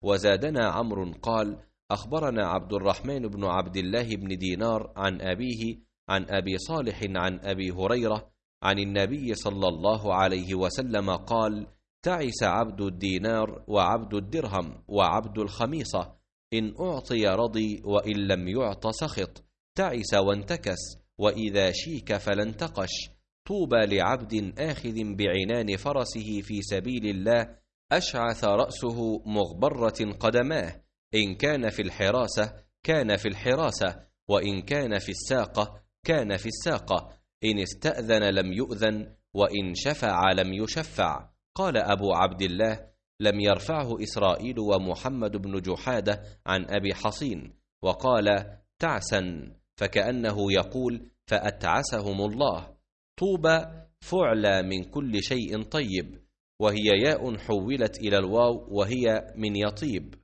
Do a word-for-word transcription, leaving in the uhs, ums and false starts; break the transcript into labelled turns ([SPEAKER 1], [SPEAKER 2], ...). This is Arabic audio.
[SPEAKER 1] وزادنا عمرو قال: أخبرنا عبد الرحمن بن عبد الله بن دينار عن أبيه عن أبي صالح عن أبي هريرة عن النبي صلى الله عليه وسلم قال: تعس عبد الدينار وعبد الدرهم وعبد الخميصة، إن أعطي رضي وإن لم يعط سخط، تعس وانتكس، وإذا شيك فلا انتقش. طوبى لعبد آخذ بعنان فرسه في سبيل الله، أشعث رأسه مغبرة قدماه، إن كان في الحراسة كان في الحراسة، وإن كان في الساقة كان في الساقة، إن استأذن لم يؤذن، وإن شفع لم يشفع. قال أبو عبد الله: لم يرفعه إسرائيل ومحمد بن جحادة عن أبي حصين. وقال: تعسا، فكأنه يقول: فأتعسهم الله. طوبى فعلى من كل شيء طيب، وهي ياء حولت إلى الواو، وهي من يطيب.